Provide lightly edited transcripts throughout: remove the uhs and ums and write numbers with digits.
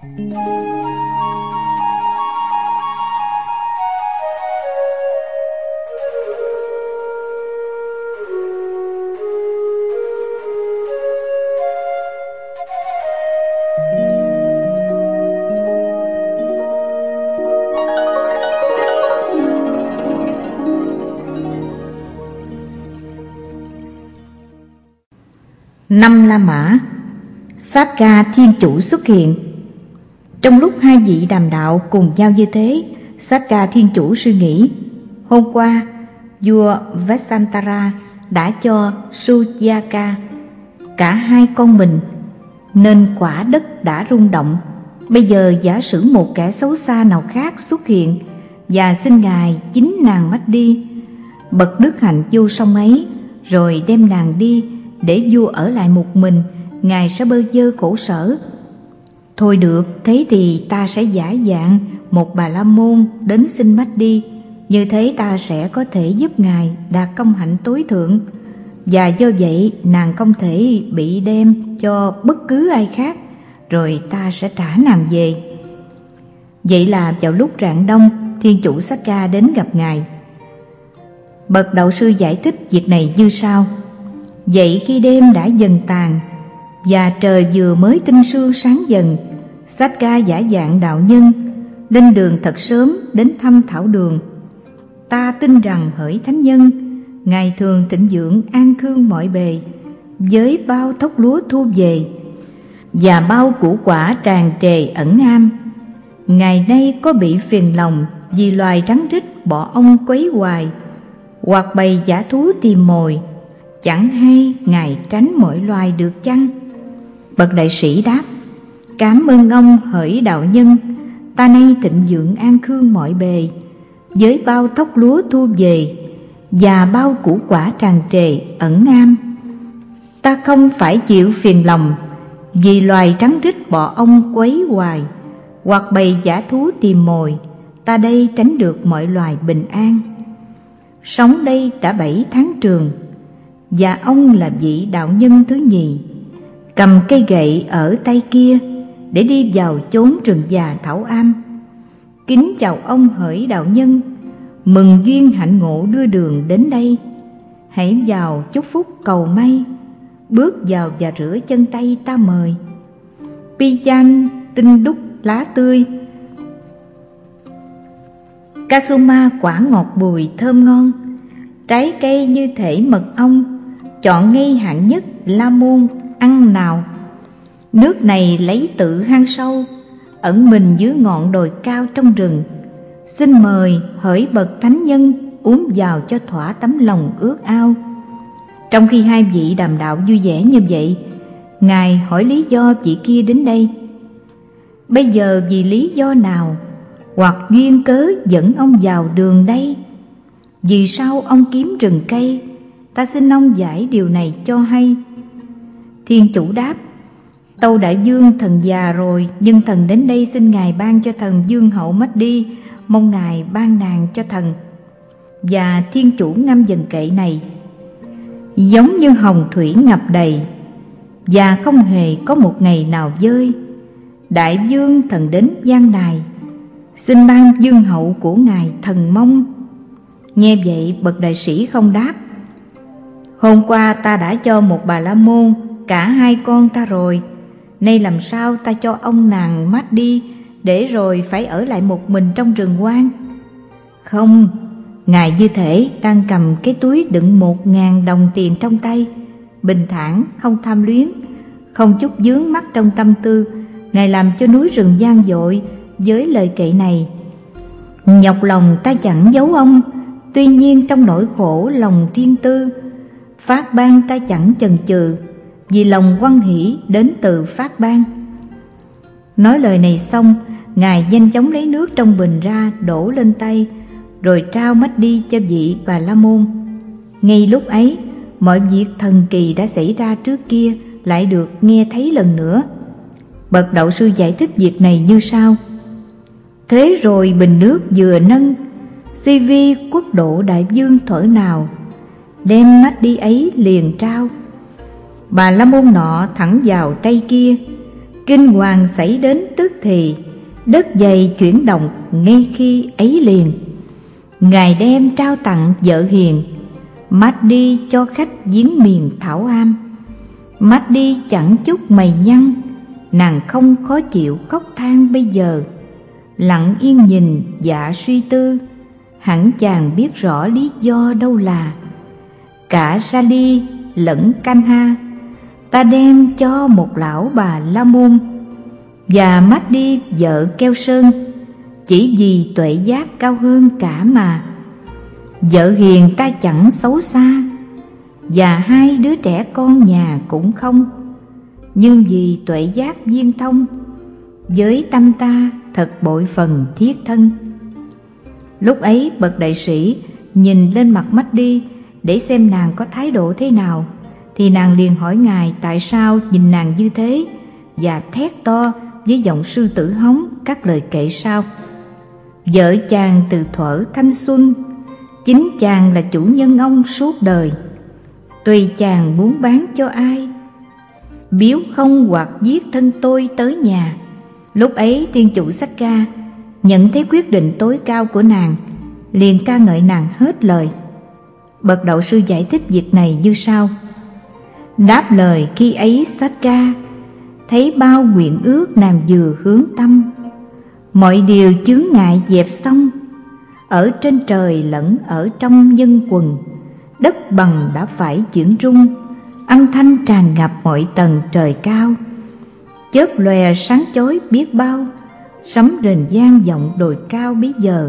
Năm La Mã. Sát-ca Thiên Chủ xuất hiện. Trong lúc hai vị đàm đạo cùng nhau như thế, Sát-ca Thiên Chủ suy nghĩ: hôm qua vua Vesantara đã cho Suryaka cả hai con mình, nên quả đất đã rung động. Bây giờ giả sử một kẻ xấu xa nào khác xuất hiện và xin ngài chính nàng mất đi, bậc đức hạnh vô song ấy, rồi đem nàng đi để vua ở lại một mình, ngài sẽ bơ vơ khổ sở. Thôi được, thế thì ta sẽ giả dạng một Bà La Môn đến xin mất đi, như thế ta sẽ có thể giúp ngài đạt công hạnh tối thượng, và do vậy nàng không thể bị đem cho bất cứ ai khác, rồi ta sẽ trả nàng về. Vậy là vào lúc rạng đông, Thiên Chủ Sát-ca đến gặp ngài. Bậc đạo sư giải thích việc này như sau: vậy khi đêm đã dần tàn và trời vừa mới tinh sương sáng dần, Sát-ca giả dạng đạo nhân lên đường thật sớm đến thăm Thảo Đường. Ta tin rằng hỡi thánh nhân, ngài thường tịnh dưỡng an khương mọi bề, với bao thóc lúa thu về và bao củ quả tràn trề ẩn am. Ngày nay có bị phiền lòng vì loài rắn rít bọ ong quấy hoài, hoặc bầy dã thú tìm mồi, chẳng hay ngài tránh mọi loài được chăng? Bậc đại sĩ đáp: cảm ơn ông hỡi đạo nhân, ta nay tịnh dưỡng an khương mọi bề, với bao thóc lúa thu về và bao củ quả tràn trề ẩn am. Ta không phải chịu phiền lòng vì loài rắn rít bọ ong quấy hoài, hoặc bầy dã thú tìm mồi, ta đây tránh được mọi loài bình an. Sống đây đã 7 tháng trường, và ông là vị đạo nhân thứ nhì, cầm cây gậy ở tay kia để đi vào chốn rừng già thảo am. Kính chào ông hỡi đạo nhân, mừng duyên hạnh ngộ đưa đường đến đây. Hãy vào chúc phúc cầu may, bước vào và rửa chân tay ta mời. Pijan tinh đúc lá tươi, Kasuma quả ngọt bùi thơm ngon, trái cây như thể mật ong, chọn ngay hạng nhất La Môn ăn nào. Nước này lấy tự hang sâu, ẩn mình dưới ngọn đồi cao trong rừng. Xin mời hỡi bậc thánh nhân uống vào cho thỏa tấm lòng ước ao. Trong khi hai vị đàm đạo vui vẻ như vậy, ngài hỏi lý do vị kia đến đây. Bây giờ vì lý do nào hoặc duyên cớ dẫn ông vào đường đây? Vì sao ông kiếm rừng cây? Ta xin ông giải điều này cho hay. Thiên Chủ đáp: tâu đại vương, thần già rồi, nhưng thần đến đây xin ngài ban cho thần vương hậu mất đi, mong ngài ban nàng cho thần. Và Thiên Chủ ngâm dần kệ này: giống như hồng thủy ngập đầy và không hề có một ngày nào vơi. Đại vương thần đến gian này, xin ban vương hậu của ngài thần mong. Nghe vậy bậc đại sĩ không đáp. Hôm qua ta đã cho một Bà La Môn cả hai con ta rồi, nay làm sao ta cho ông nàng mất đi, để rồi phải ở lại một mình trong rừng hoang? Không, ngài như thể đang cầm cái túi đựng 1.000 đồng tiền trong tay, bình thản, không tham luyến, không chút vướng mắc trong tâm tư. Ngài làm cho núi rừng gian dội với lời kệ này: nhọc lòng ta chẳng giấu ông, tuy nhiên trong nỗi khổ lòng riêng tư, phát ban ta chẳng chần chừ, vì lòng hoan hỷ đến từ phát ban. Nói lời này xong, ngài nhanh chóng lấy nước trong bình ra đổ lên tay, rồi trao mất đi cho vị Bà La Môn. Ngay lúc ấy, mọi việc thần kỳ đã xảy ra trước kia lại được nghe thấy lần nữa. Bậc đạo sư giải thích việc này như sau: thế rồi bình nước vừa nâng, si vi quốc độ đại vương thuở nào, đem mắt đi ấy liền trao. Bà La Môn nọ thẳng vào tay kia, Kinh hoàng xảy đến tức thì, đất dày chuyển động ngay khi ấy liền. Ngài đem trao tặng vợ hiền, Mahdi cho khách giếng miền Thảo Am. Mahdi chẳng chút mày nhăn, nàng không khó chịu khóc than bây giờ. Lặng yên nhìn dạ suy tư, hẳn chàng biết rõ lý do đâu là. Cả Sali lẫn Kanha ta đem cho một lão bà La Môn, và Mahdi vợ Keo Sơn, chỉ vì tuệ giác cao hơn cả mà. Vợ hiền ta chẳng xấu xa, và hai đứa trẻ con nhà cũng không, nhưng vì tuệ giác viên thông, với tâm ta thật bội phần thiết thân. Lúc ấy bậc đại sĩ nhìn lên mặt Mahdi để xem nàng có thái độ thế nào, thì nàng liền hỏi ngài tại sao nhìn nàng như thế, và thét to với giọng sư tử hống các lời kệ sau: vợ chàng từ thuở thanh xuân, chính chàng là chủ nhân ông suốt đời. Tùy chàng muốn bán cho ai, biếu không hoặc giết thân tôi tới nhà. Lúc ấy tiên chủ Sách Ca nhận thấy quyết định tối cao của nàng, liền ca ngợi nàng hết lời. Bậc đạo sư giải thích việc này như sau: đáp lời khi ấy Sách Ca thấy bao nguyện ước nàng vừa hướng tâm, mọi điều chướng ngại dẹp xong, ở trên trời lẫn ở trong nhân quần, đất bằng đã phải chuyển rung, âm thanh tràn ngập mọi tầng trời cao, chớp lòe sáng chói biết bao, sấm rền vang vọng đồi cao bấy giờ.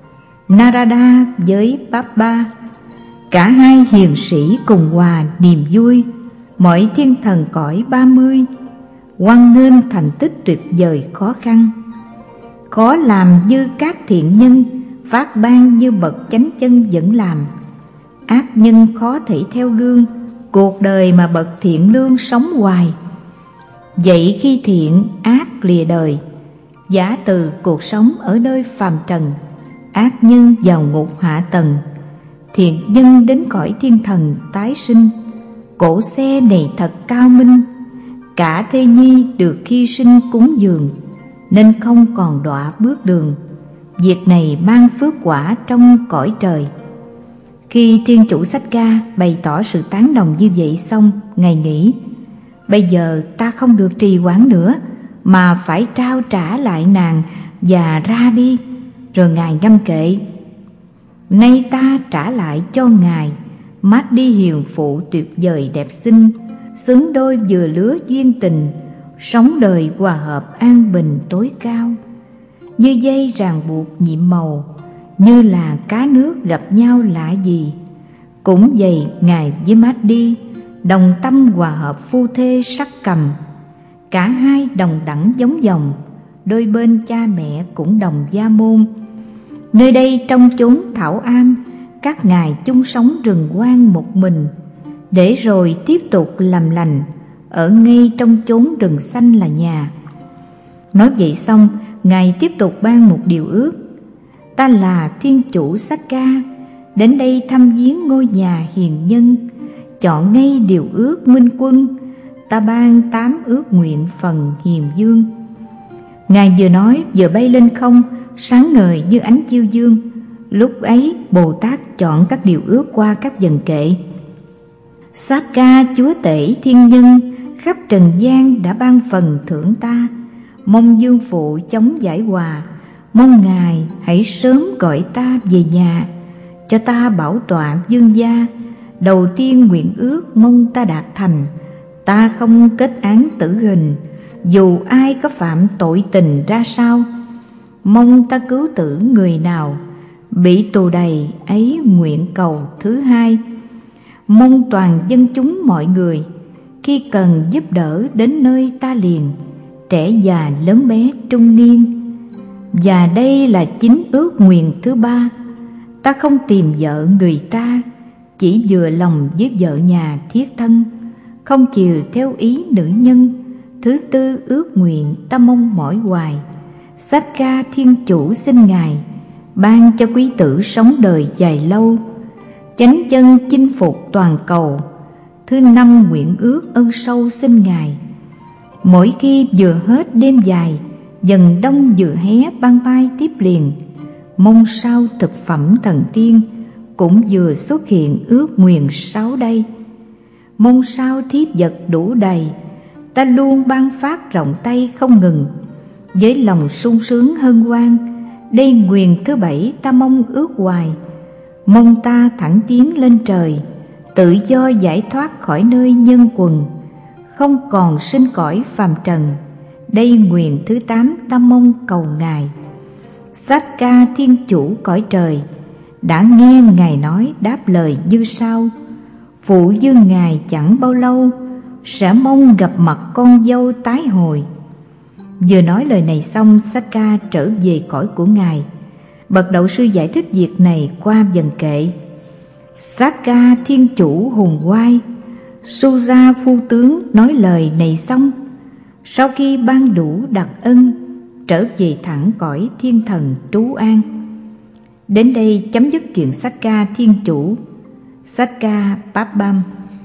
Narada với Baba, cả hai hiền sĩ cùng hòa niềm vui, mọi thiên thần cõi 30 hoan nghênh thành tích tuyệt vời khó khăn. Khó làm như các thiện nhân, phát ban như bậc chánh chân vẫn làm. Ác nhân khó thể theo gương, cuộc đời mà bậc thiện lương sống hoài. Vậy khi thiện ác lìa đời, giả từ cuộc sống ở nơi phàm trần, ác nhân vào ngục hạ tầng, thiện nhân đến cõi thiên thần tái sinh. Cỗ xe này thật cao minh, cả thê nhi được hy sinh cúng dường, nên không còn đọa bước đường. Việc này mang phước quả trong cõi trời. Khi thiên chủ Sách Ca bày tỏ sự tán đồng như vậy xong, ngài nghĩ: bây giờ ta không được trì hoãn nữa, mà phải trao trả lại nàng và ra đi. Rồi ngài ngâm kệ: nay ta trả lại cho ngài Mahdi hiền phụ tuyệt vời đẹp xinh, xứng đôi vừa lứa duyên tình, sống đời hòa hợp an bình tối cao. Như dây ràng buộc nhiệm màu, như là cá nước gặp nhau lạ gì. Cũng vậy ngài với Mahdi đồng tâm hòa hợp phu thê sắc cầm, cả hai đồng đẳng giống dòng, đôi bên cha mẹ cũng đồng gia môn. Nơi đây trong chốn Thảo Am, các ngài chung sống rừng hoang một mình, để rồi tiếp tục làm lành ở ngay trong chốn rừng xanh là nhà. Nói vậy xong, ngài tiếp tục ban một điều ước: ta là thiên chủ Sách Ca, đến đây thăm viếng ngôi nhà hiền nhân, chọn ngay điều ước minh quân, ta ban 8 ước nguyện phần hiền dương. Ngài vừa nói vừa bay lên không, sáng ngời như ánh chiêu dương. Lúc ấy Bồ Tát chọn các điều ước qua các dần kệ: Sát Ca chúa tể thiên nhân, khắp trần gian đã ban phần thưởng ta, mong dương phụ chống giải hòa, mong ngài hãy sớm gọi ta về nhà, cho ta bảo tọa dương gia. Đầu tiên nguyện ước mong ta đạt thành, ta không kết án tử hình, dù ai có phạm tội tình ra sao. Mong ta cứu tử người nào bị tù đầy ấy nguyện cầu thứ hai. Mong toàn dân chúng mọi người khi cần giúp đỡ đến nơi ta liền, trẻ già lớn bé trung niên. Và đây là chính ước nguyện thứ ba: ta không tìm vợ người ta, chỉ vừa lòng với vợ nhà thiết thân, không chiều theo ý nữ nhân. Thứ tư ước nguyện ta mong mỏi hoài: Sách Ca thiên chủ xin ngài ban cho quý tử sống đời dài lâu, chánh chân chinh phục toàn cầu. Thứ năm nguyện ước ân sâu xin ngài: Mỗi khi vừa hết đêm dài, dần đông vừa hé ban mai tiếp liền, mong sao thực phẩm thần tiên cũng vừa xuất hiện ước nguyện sáu đây. Mong sao thiếp vật đủ đầy, ta luôn ban phát rộng tay không ngừng, với lòng sung sướng hân hoan. Đây nguyện thứ bảy ta mong ước hoài, mong ta thẳng tiến lên trời, tự do giải thoát khỏi nơi nhân quần, không còn sinh cõi phàm trần. Đây nguyện thứ tám ta mong cầu Ngài. Sát Ca Thiên Chủ cõi trời đã nghe Ngài nói đáp lời như sau: phụ dương Ngài chẳng bao lâu sẽ mong gặp mặt con dâu tái hồi. Vừa nói lời này xong, Sát Ca trở về cõi của Ngài. Bậc đạo sư giải thích việc này qua vần kệ: Sát Ca Thiên Chủ hùng oai, Suja phu tướng nói lời này xong, sau khi ban đủ đặc ân, trở về thẳng cõi thiên thần trú an. Đến đây chấm dứt chuyện Sát Ca Thiên Chủ. Sát Ca Páp Bam.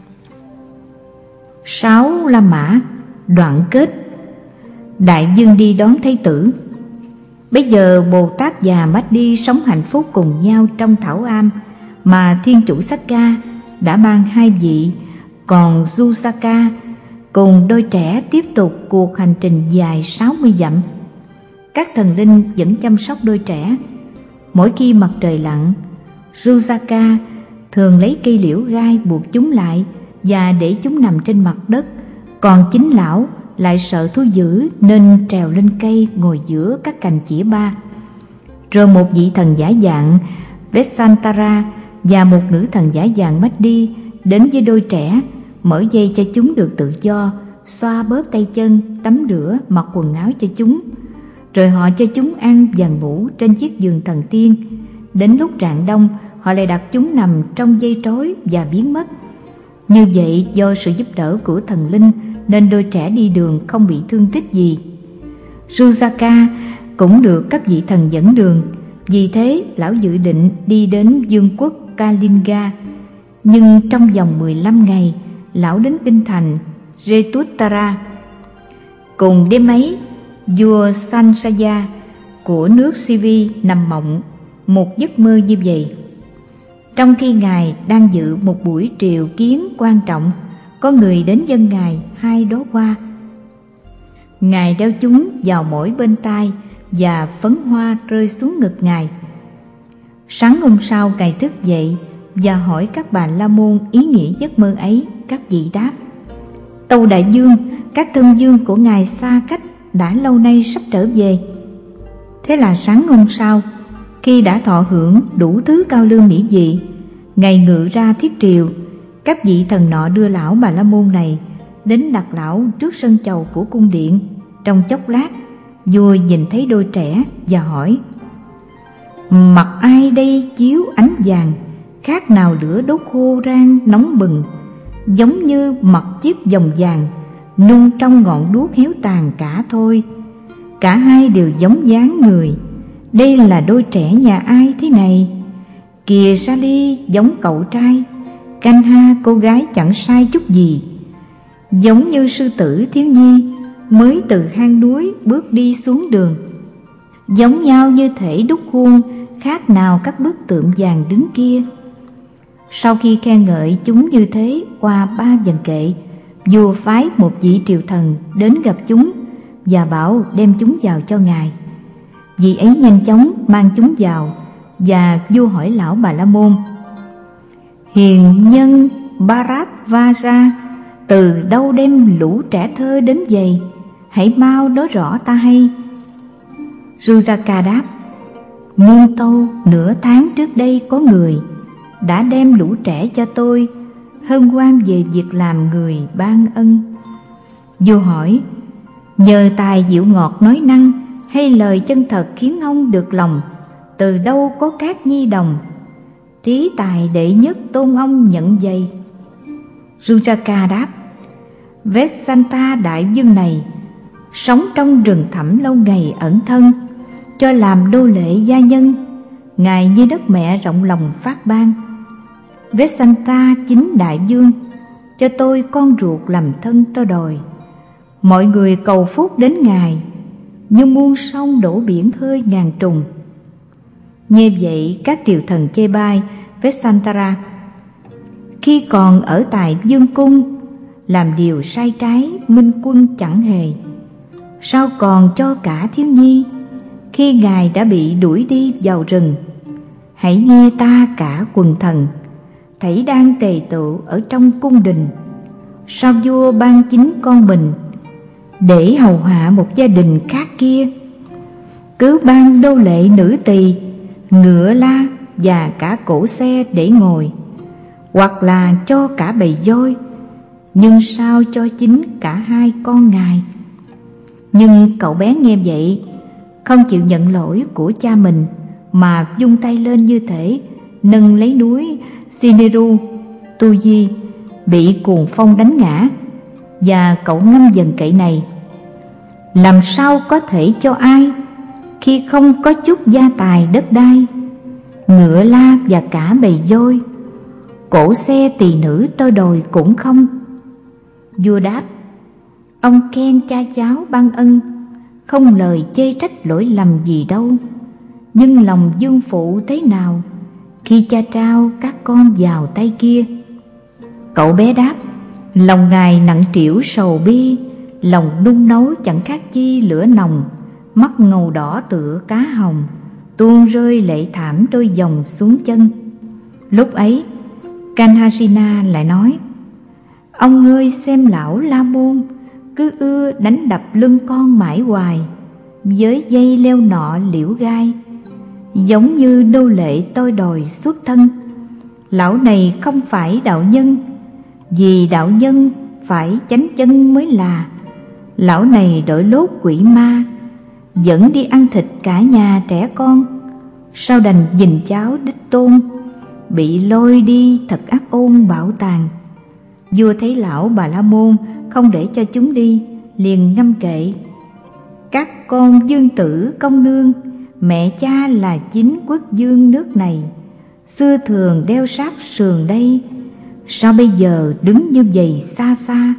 6. La Mã đoạn kết. Đại vương đi đón thái tử. Bây giờ Bồ Tát và Mát Đi sống hạnh phúc cùng nhau trong thảo am, mà Thiên Chủ Sát Ca đã ban hai vị, còn Jusaka cùng đôi trẻ tiếp tục cuộc hành trình dài 60 dặm. Các thần linh vẫn chăm sóc đôi trẻ. Mỗi khi mặt trời lặn, Jusaka thường lấy cây liễu gai buộc chúng lại và để chúng nằm trên mặt đất, còn chính lão lại sợ thú dữ nên trèo lên cây ngồi giữa các cành chĩa ba. Rồi một vị thần giả dạng Vesantara và một nữ thần giả dạng Mát-đi đến với đôi trẻ, mở dây cho chúng được tự do, xoa bóp tay chân, tắm rửa, mặc quần áo cho chúng. Rồi họ cho chúng ăn và ngủ trên chiếc giường thần tiên. Đến lúc rạng đông, họ lại đặt chúng nằm trong dây trói và biến mất. Như vậy, do sự giúp đỡ của thần linh nên đôi trẻ đi đường không bị thương tích gì. Jusaka cũng được các vị thần dẫn đường. Vì thế, lão dự định đi đến vương quốc Kalinga. Nhưng trong vòng 15 ngày, lão đến kinh thành Jetuttara. Cùng đêm ấy, vua Sansaya của nước Sivi nằm mộng một giấc mơ như vậy. Trong khi ngài đang dự một buổi triều kiến quan trọng, có người đến dâng ngài 2 đóa hoa. Ngài đeo chúng vào mỗi bên tai và phấn hoa rơi xuống ngực ngài. Sáng hôm sau, ngài thức dậy và hỏi các bà la môn ý nghĩa giấc mơ ấy. Các vị đáp: Tâu đại vương, các thân vương của ngài xa cách đã lâu nay sắp trở về. Thế là sáng hôm sau, khi đã thọ hưởng đủ thứ cao lương mỹ vị, ngài ngự ra thiết triều. Các vị thần nọ đưa lão bà la môn này đến đặt lão trước sân chầu của cung điện. Trong chốc lát, vua nhìn thấy đôi trẻ và hỏi: Mặt ai đây chiếu ánh vàng, khác nào lửa đốt khô rang nóng bừng, giống như mặt chiếc vòng vàng nung trong ngọn đuốc héo tàn cả thôi. Cả hai đều giống dáng người. Đây là đôi trẻ nhà ai thế này? Kìa Sali giống cậu trai, Kanha cô gái chẳng sai chút gì, giống như sư tử thiếu nhi mới từ hang núi bước đi xuống đường. Giống nhau như thể đúc khuôn, khác nào các bức tượng vàng đứng kia. Sau khi khen ngợi chúng như thế qua 3 vần kệ, vua phái một vị triều thần đến gặp chúng và bảo đem chúng vào cho ngài. Vị ấy nhanh chóng mang chúng vào, và vua hỏi lão bà la môn: Hiền nhân Bharadvaja từ đâu đem lũ trẻ thơ đến vậy? Hãy mau nói rõ ta hay. Jusaka đáp: Muôn tâu, nửa tháng trước đây có người đã đem lũ trẻ cho tôi, hân hoan về việc làm người ban ân. Vua hỏi: Nhờ tài diệu ngọt nói năng hay lời chân thật khiến ông được lòng, từ đâu có các nhi đồng? Trí tài đệ nhất tôn ông nhận dày. Jusaka đáp: Vesanta đại vương này sống trong rừng thẳm lâu ngày ẩn thân, cho làm đô lệ gia nhân. Ngài như đất mẹ rộng lòng phát ban. Vesanta chính đại vương cho tôi con ruột làm thân tôi đòi. Mọi người cầu phúc đến Ngài như muôn sông đổ biển khơi ngàn trùng. Nghe vậy các triều thần chê bai Vessantara khi còn ở tại vương cung, làm điều sai trái minh quân chẳng hề. Sao còn cho cả thiếu nhi khi Ngài đã bị đuổi đi vào rừng? Hãy nghe ta cả quần thần, thảy đang tề tựu ở trong cung đình. Sao vua ban chính con mình để hầu hạ một gia đình khác kia? Cứ ban đô lệ nữ tỳ, ngựa la và cả cỗ xe để ngồi, hoặc là cho cả bầy voi, nhưng sao cho chính cả hai con Ngài? Nhưng cậu bé nghe vậy không chịu nhận lỗi của cha mình, mà vung tay lên như thể nâng lấy núi Sineru Tu Di bị cuồng phong đánh ngã. Và cậu ngâm dần cậy này: làm sao có thể cho ai khi không có chút gia tài đất đai, ngựa la và cả bầy voi, cỗ xe tỳ nữ tơ đồi cũng không? Vua đáp: ông khen cha cháu ban ân, không lời chê trách lỗi lầm gì đâu. Nhưng lòng vương phụ thế nào khi cha trao các con vào tay kia? Cậu bé đáp: lòng Ngài nặng trĩu sầu bi, lòng nung nấu chẳng khác chi lửa nồng, mắt ngầu đỏ tựa cá hồng, tuôn rơi lệ thảm đôi dòng xuống chân. Lúc ấy Kanhasina lại nói: ông ơi, xem lão La Môn cứ ưa đánh đập lưng con mãi hoài với dây leo nọ liễu gai, giống như nô lệ tôi đòi xuất thân. Lão này không phải đạo nhân, vì đạo nhân phải chánh chân mới là. Lão này đội lốt quỷ ma, dẫn đi ăn thịt cả nhà trẻ con. Sao đành nhìn cháu đích tôn bị lôi đi thật ác ôn bảo tàng. Vua thấy lão Bà La Môn không để cho chúng đi, liền ngâm kệ: các con vương tử công nương, mẹ cha là chính quốc vương nước này, xưa thường đeo sát sườn đây, sao bây giờ đứng như vậy xa xa?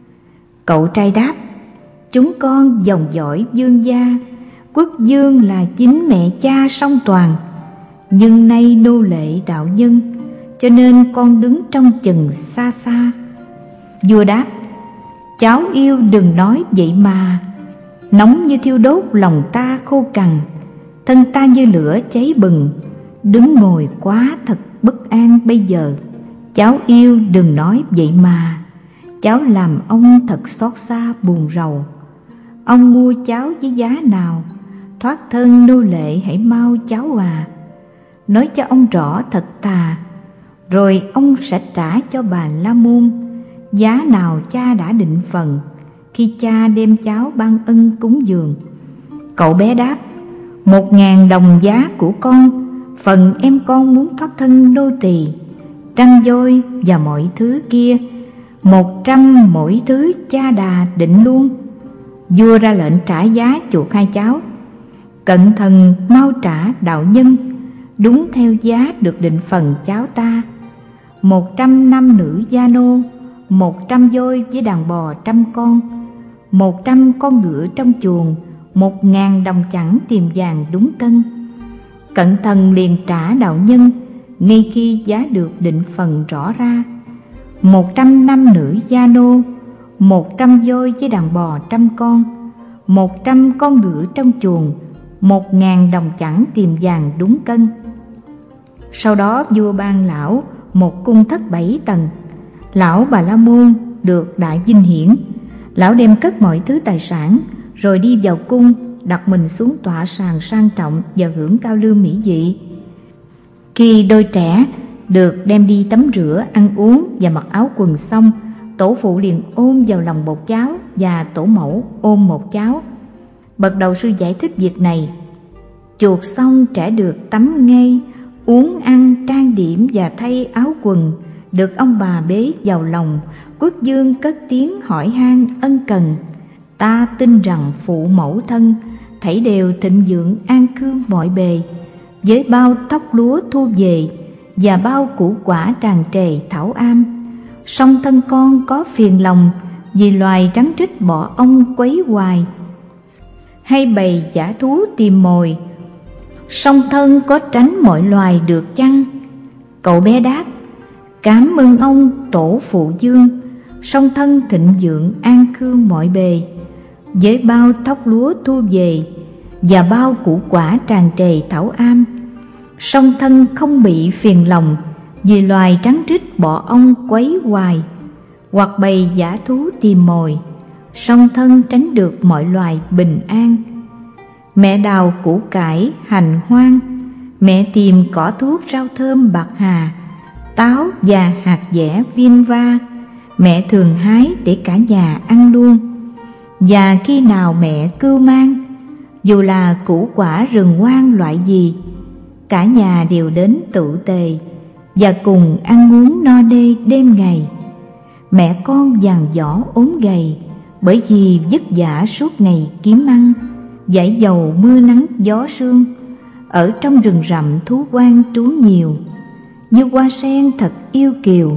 Cậu trai đáp: chúng con dòng dõi vương gia, quốc vương là chính mẹ cha song toàn, nhưng nay nô lệ đạo nhân, cho nên con đứng trong chừng xa xa. Vua đáp: cháu yêu đừng nói vậy mà, nóng như thiêu đốt lòng ta khô cằn, thân ta như lửa cháy bừng, đứng ngồi quá thật bất an bây giờ. Cháu yêu đừng nói vậy mà, cháu làm ông thật xót xa buồn rầu. Ông mua cháu với giá nào, thoát thân nô lệ hãy mau cháu à. Nói cho ông rõ thật thà, rồi ông sẽ trả cho Bà La Môn giá nào cha đã định phần khi cha đem cháu ban ân cúng dường. Cậu bé đáp: 1.000 đồng giá của con, phần em con muốn thoát thân nô tỳ, trăng voi và mọi thứ kia, 100 mỗi thứ cha đà định luôn. Vua ra lệnh trả giá chuộc hai cháu. Cận thần mau trả đạo nhân, đúng theo giá được định phần cháu ta. 100 nam nữ gia nô, 100 voi với đàn bò 100 con, 100 con ngựa trong chuồng, 1.000 đồng chẵn tiền vàng đúng cân. Cận thần liền trả đạo nhân ngay khi giá được định phần rõ ra. 100 nam nữ gia nô, 100 voi với đàn bò 100 con, 100 con ngựa trong chuồng, 1.000 đồng chẵn tiền vàng đúng cân. Sau đó vua ban lão một cung thất 7 tầng. Lão Bà La Môn được đại vinh hiển. Lão đem cất mọi thứ tài sản, rồi đi vào cung, đặt mình xuống tọa sàn sang trọng và hưởng cao lương mỹ vị. Khi đôi trẻ được đem đi tắm rửa, ăn uống và mặc áo quần xong, tổ phụ liền ôm vào lòng một cháu và tổ mẫu ôm một cháu. Bậc đầu sư giải thích việc này: chuộc xong trẻ được tắm ngay, uống ăn, trang điểm và thay áo quần, được ông bà bế vào lòng. Quốc vương cất tiếng hỏi han ân cần: ta tin rằng phụ mẫu thân thảy đều thịnh vượng an khương mọi bề, với bao thóc lúa thu về và bao củ quả tràn trề thảo am. Song thân con có phiền lòng vì loài rắn rít bọ ong quấy hoài, hay bầy dã thú tìm mồi, song thân có tránh mọi loài được chăng? Cậu bé đáp: Cám ơn ông tổ phụ dương, song thân thịnh vượng an khương mọi bề. Với bao thóc lúa thu về và bao củ quả tràn trề thảo am, song thân không bị phiền lòng vì loài rắn rít bọ ong quấy hoài, hoặc bầy dã thú tìm mồi, song thân tránh được mọi loài bình an. Mẹ đào củ cải hành hoang, mẹ tìm cỏ thuốc rau thơm bạc hà, táo và hạt dẻ viên va, mẹ thường hái để cả nhà ăn luôn. Và khi nào mẹ cưu mang, dù là củ quả rừng hoang loại gì, cả nhà đều đến tụ tề và cùng ăn uống no đê đêm ngày. Mẹ con dàn dõ ốm gầy, bởi vì vất vả suốt ngày kiếm ăn, dãi dầu mưa nắng gió sương. Ở trong rừng rậm thú hoang trú nhiều, như hoa sen thật yêu kiều.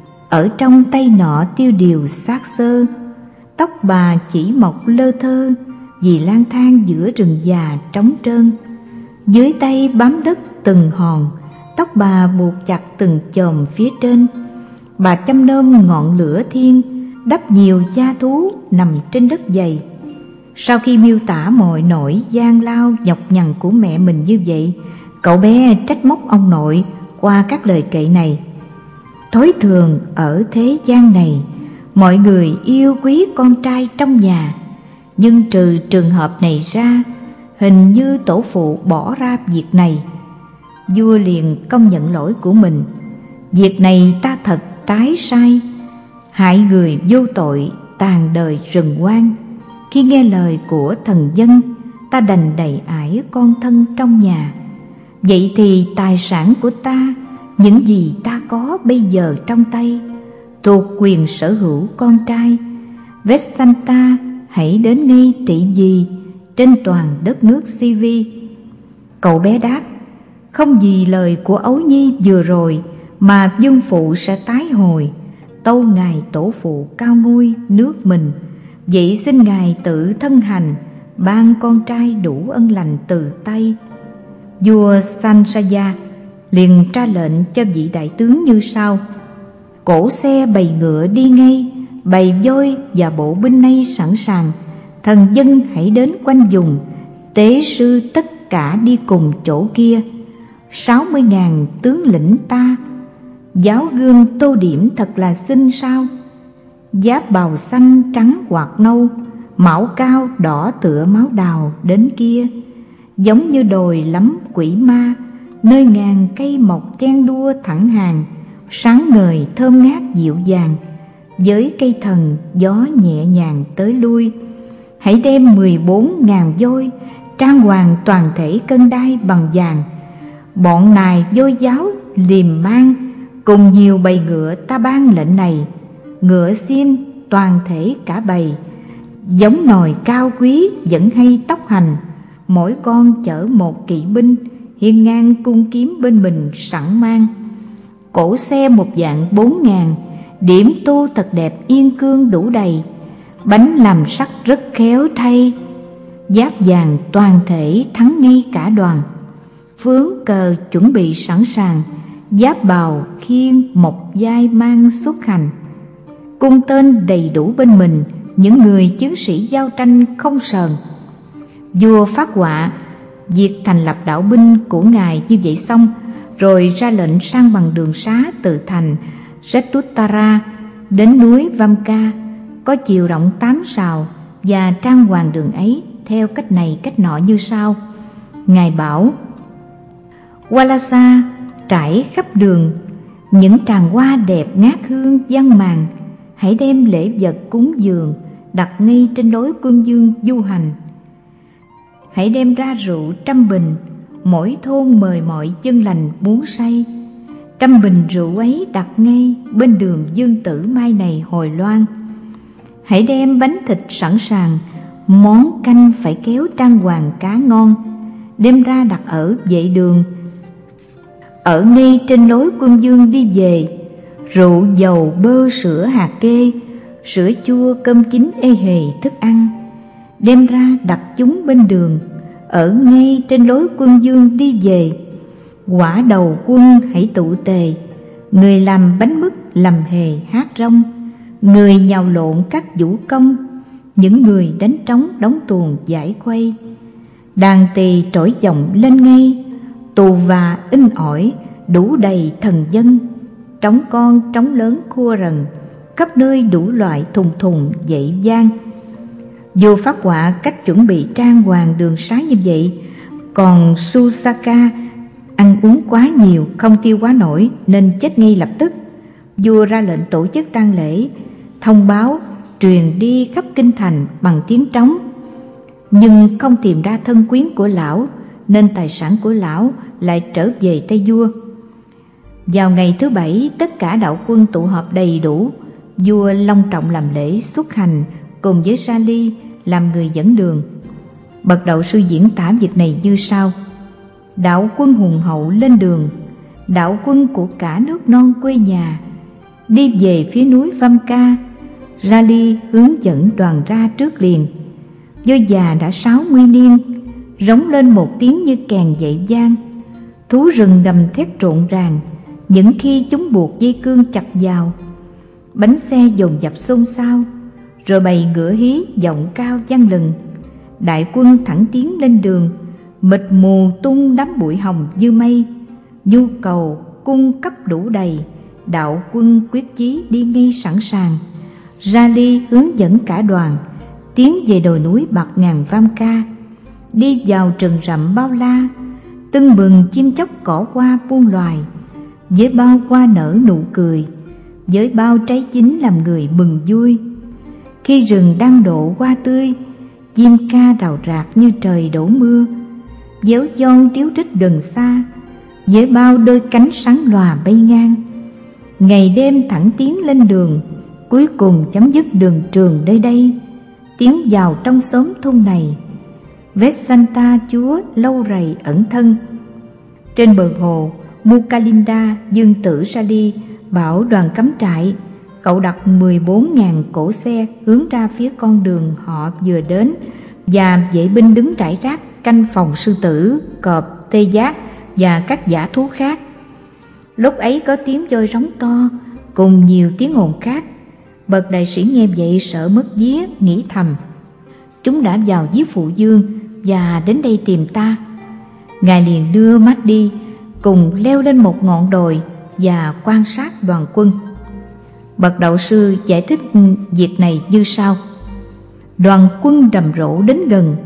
Ở trong tay nọ tiêu điều xác xơ, tóc bà chỉ mọc lơ thơ vì lang thang giữa rừng già trống trơn. Dưới tay bám đất từng hòn, tóc bà buộc chặt từng chòm phía trên. Bà chăm nom ngọn lửa thiên, đắp nhiều da thú nằm trên đất dày. Sau khi miêu tả mọi nỗi gian lao nhọc nhằn của mẹ mình như vậy, cậu bé trách móc ông nội qua các lời kệ này. Thói thường ở thế gian này, mọi người yêu quý con trai trong nhà, nhưng trừ trường hợp này ra, hình như tổ phụ bỏ ra việc này. Vua liền công nhận lỗi của mình. Việc này ta thật trái sai, hại người vô tội, tàn đời rừng hoang. Khi nghe lời của thần dân, ta đành đầy ải con thân trong nhà. Vậy thì tài sản của ta, những gì ta có bây giờ trong tay, thuộc quyền sở hữu con trai. Vessanta hãy đến ngay trị vì trên toàn đất nước Sivi. Cậu bé đáp: Không vì lời của ấu nhi vừa rồi mà vương phụ sẽ tái hồi, tâu ngài tổ phụ cao ngôi nước mình. Vậy xin ngài tự thân hành, ban con trai đủ ân lành từ tay. Vua Sansaya liền ra lệnh cho vị đại tướng như sau: Cỗ xe bầy ngựa đi ngay, bầy voi và bộ binh nay sẵn sàng. Thần dân hãy đến quanh vùng, tế sư tất cả đi cùng chỗ kia. 60.000 tướng lĩnh ta, giáo gươm tô điểm thật là xinh sao. Giáp bào xanh trắng hoặc nâu, mão cao đỏ tựa máu đào đến kia. Giống như đồi lắm quỷ ma, nơi ngàn cây mọc chen đua thẳng hàng, sáng ngời thơm ngát dịu dàng. Với cây thần gió nhẹ nhàng tới lui. Hãy đem 14.000 voi, trang hoàng toàn thể cân đai bằng vàng. Bọn nài voi giáo liềm mang, cùng nhiều bầy ngựa ta ban lệnh này. Ngựa xiên toàn thể cả bầy, giống nòi cao quý vẫn hay tốc hành. Mỗi con chở một kỵ binh, hiên ngang cung kiếm bên mình sẵn mang. Cỗ xe một dạng 4.000, điểm tô thật đẹp yên cương đủ đầy. Bánh làm sắt rất khéo thay, giáp vàng toàn thể thắng ngay cả đoàn. Phướng cờ chuẩn bị sẵn sàng, giáp bào khiên một vai mang xuất hành. Cung tên đầy đủ bên mình, những người chiến sĩ giao tranh không sờn. Vua phát họa việc thành lập đạo binh của ngài như vậy xong, rồi ra lệnh sang bằng đường xá từ thành Setuttara đến núi Vamka, có chiều rộng 8 sào, và trang hoàng đường ấy theo cách này cách nọ như sau. Ngài bảo: Walasa trải khắp đường, những tràng hoa đẹp ngát hương văng màng. Hãy đem lễ vật cúng dường đặt ngay trên lối quân dương du hành. Hãy đem ra rượu 100 bình, mỗi thôn mời mọi chân lành muốn say. 100 bình rượu ấy đặt ngay bên đường Dương Tử mai này hồi loan. Hãy đem bánh thịt sẵn sàng, món canh phải kéo trang hoàng cá ngon, đem ra đặt ở vệ đường, ở ngay trên lối quân dương đi về. Rượu dầu bơ sữa hạt kê, sữa chua cơm chín ê hề thức ăn, đem ra đặt chúng bên đường, ở ngay trên lối quân dương đi về. Quả đầu quân hãy tụ tề, người làm bánh mứt làm hề hát rong, người nhào lộn các vũ công, những người đánh trống đóng tuồng giải khuây. Đàn tỳ trỗi giọng lên ngay, tù và in ỏi đủ đầy thần dân, trống con trống lớn khua rần, khắp nơi đủ loại thùng thùng dậy vang. Vua phát họa cách chuẩn bị trang hoàng đường xá như vậy, còn Susaka ăn uống quá nhiều không tiêu hóa nổi nên chết ngay lập tức. Vua ra lệnh tổ chức tang lễ, thông báo truyền đi khắp kinh thành bằng tiếng trống, nhưng không tìm ra thân quyến của lão, nên tài sản của lão lại trở về tay vua. Vào ngày thứ bảy, tất cả đạo quân tụ họp đầy đủ. Vua long trọng làm lễ xuất hành cùng với Sali làm người dẫn đường. Bậc đạo sư diễn tả việc này như sau: đạo quân hùng hậu lên đường, đạo quân của cả nước non quê nhà, đi về phía núi Vamka. Rali hướng dẫn đoàn ra trước liền. Voi già đã 60 niên, rống lên một tiếng như kèn dậy vang. Thú rừng gầm thét rộn ràng những khi chúng buộc dây cương chặt vào. Bánh xe dồn dập xôn xao, rồi bầy ngựa hí giọng cao vang lừng. Đại quân thẳng tiến lên đường, mịt mù tung đám bụi hồng như mây. Nhu cầu cung cấp đủ đầy, đạo quân quyết chí đi ngay sẵn sàng. Rali hướng dẫn cả đoàn tiến về đồi núi bạt ngàn Vamka, đi vào rừng rậm bao la, tưng bừng chim chóc cỏ hoa muôn loài, với bao hoa nở nụ cười, với bao trái chín làm người mừng vui. Khi rừng đang độ hoa tươi, chim ca rào rạc như trời đổ mưa, déo giòn tríu rít gần xa, với bao đôi cánh sáng lòa bay ngang. Ngày đêm thẳng tiến lên đường, cuối cùng chấm dứt đường trường nơi đây, tiến vào trong xóm thôn này. Vesanta chúa lâu rày ẩn thân. Trên bờ hồ Mukalinda, dương tử Sali bảo đoàn cắm trại. Cậu đặt 14.000 cỗ xe hướng ra phía con đường họ vừa đến, và vệ binh đứng rải rác canh phòng sư tử, cọp, tê giác và các dã thú khác. Lúc ấy có tiếng voi rống to cùng nhiều tiếng ồn khác. Bậc đại sĩ nghe vậy sợ mất vía, nghĩ thầm: chúng đã vào giết phụ vương và đến đây tìm ta. Ngài liền đưa mắt đi cùng leo lên một ngọn đồi và quan sát đoàn quân. Bậc đạo sư giải thích việc này như sau: đoàn quân rầm rộ đến gần,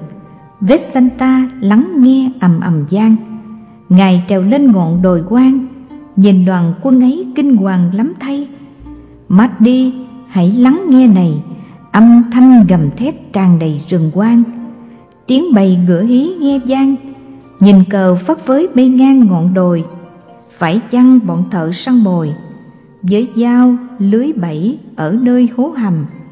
Vesanta lắng nghe ầm ầm vang. Ngài trèo lên ngọn đồi quan, nhìn đoàn quân ấy kinh hoàng lắm thay. Mắt đi, hãy lắng nghe này, âm thanh gầm thét tràn đầy rừng quang. Tiếng bầy ngựa hí nghe vang, nhìn cờ phất phới bay ngang ngọn đồi. Phải chăng bọn thợ săn mồi với dao lưới bẫy ở nơi hố hầm,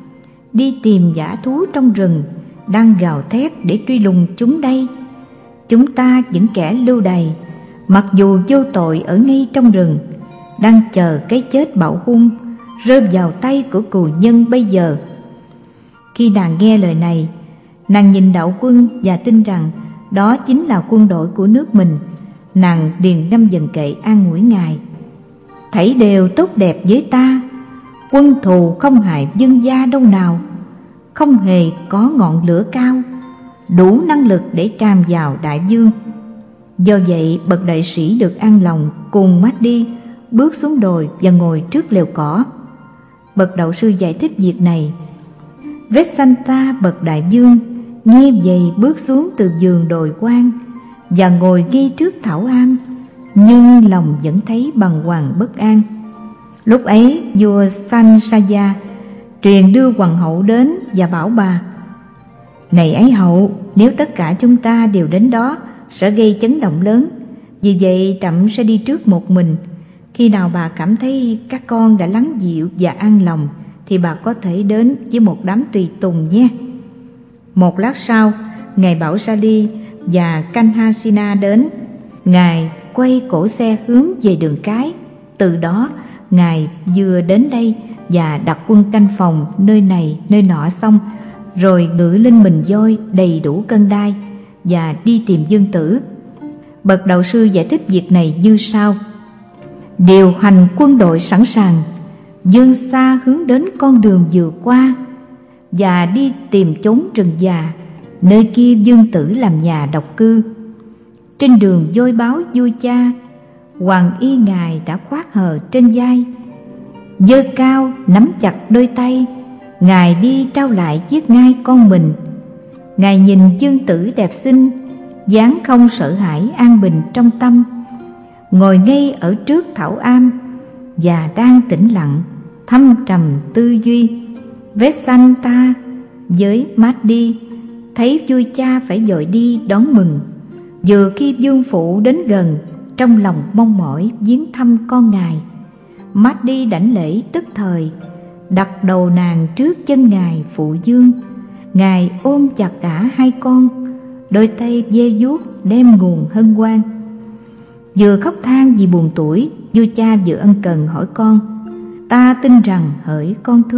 đi tìm dã thú trong rừng đang gào thét để truy lùng chúng đây? Chúng ta những kẻ lưu đày, mặc dù vô tội ở ngay trong rừng, đang chờ cái chết bạo hung rơi vào tay của cừu nhân bây giờ. Khi nàng nghe lời này, nàng nhìn đạo quân và tin rằng đó chính là quân đội của nước mình. Nàng liền ngâm dần kệ an ủi Ngài: thảy đều tốt đẹp với ta, quân thù không hại dân gia đâu nào, không hề có ngọn lửa cao đủ năng lực để tràm vào đại dương. Do vậy bậc đại sĩ được an lòng cùng mắt đi bước xuống đồi và ngồi trước lều cỏ. Bậc đạo sư giải thích việc này: Vesanta bậc đại vương nghe vậy bước xuống từ giường đồi quan và ngồi ngay trước thảo am, nhưng lòng vẫn thấy bàng hoàng bất an. Lúc ấy vua Sansaya truyền đưa hoàng hậu đến và bảo bà: này ấy hậu, nếu tất cả chúng ta đều đến đó sẽ gây chấn động lớn, vì vậy trẫm sẽ đi trước một mình. Khi nào bà cảm thấy các con đã lắng dịu và an lòng thì bà có thể đến với một đám tùy tùng nhé. Một lát sau, ngài bảo Sali và Kanhasina đến. Ngài quay cổ xe hướng về đường cái. Từ đó ngài vừa đến đây và đặt quân canh phòng nơi này nơi nọ xong, rồi ngự lên mình voi đầy đủ cân đai và đi tìm Dương Tử. Bậc đạo sư giải thích việc này như sau: điều hành quân đội sẵn sàng, Dương Sa hướng đến con đường vừa qua và đi tìm chốn rừng già, nơi kia Dương Tử làm nhà độc cư. Trên đường voi báo vua cha, hoàng y ngài đã khoác hờ trên vai, giơ cao nắm chặt đôi tay, ngài đi trao lại chiếc ngai con mình. Ngài nhìn Dương Tử đẹp xinh, dáng không sợ hãi an bình trong tâm, ngồi ngay ở trước thảo am và đang tĩnh lặng thâm trầm tư duy. Vessanta với Mahdi thấy vua cha phải vội đi đón mừng. Vừa khi vương phụ đến gần, trong lòng mong mỏi viếng thăm con ngài, Mahdi đảnh lễ tức thời, đặt đầu nàng trước chân ngài phụ dương. Ngài ôm chặt cả hai con, đôi tay ve vuốt đem nguồn hân hoan. Vừa khóc than vì buồn tuổi, vua cha vừa ân cần hỏi con: ta tin rằng hỡi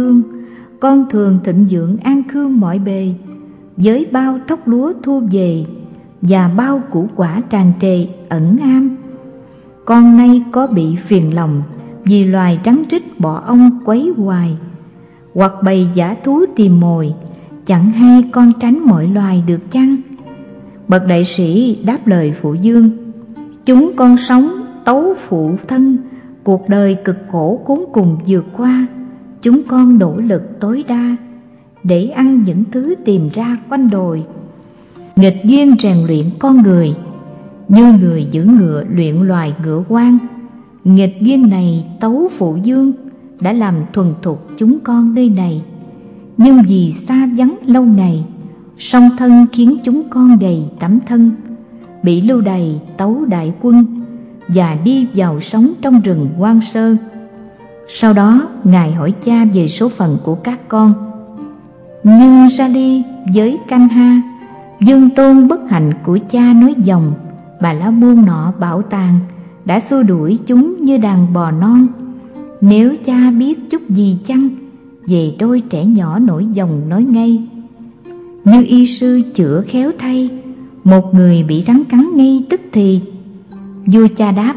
con thường thịnh vượng an khương mọi bề, với bao thóc lúa thu về và bao củ quả tràn trề ẩn am. Con nay có bị phiền lòng vì loài trắng trích bọ ong quấy hoài, hoặc bầy dã thú tìm mồi, chẳng hay con tránh mọi loài được chăng? Bậc đại sĩ đáp lời phụ dương: chúng con sống tấu phụ thân, cuộc đời cực khổ khốn cùng vượt qua, chúng con nỗ lực tối đa để ăn những thứ tìm ra quanh đồi. Nghịch duyên rèn luyện con người, như người giữ ngựa luyện loài ngựa quan. Nghịch duyên này tấu phụ dương đã làm thuần thục chúng con nơi này, nhưng vì xa vắng lâu ngày, song thân khiến chúng con gầy tẩm thân, bị lưu đày tấu đại quân và đi vào sống trong rừng hoang sơ. Sau đó ngài hỏi cha về số phận của các con, nhưng ra đi với Kanha, Dương tôn bất hạnh của cha nói dòng Bà La Môn nọ bảo tàng đã xua đuổi chúng như đàn bò non. Nếu cha biết chút gì chăng về đôi trẻ nhỏ nổi dòng nói ngay, như y sư chữa khéo thay, một người bị rắn cắn ngay tức thì. Vua cha đáp: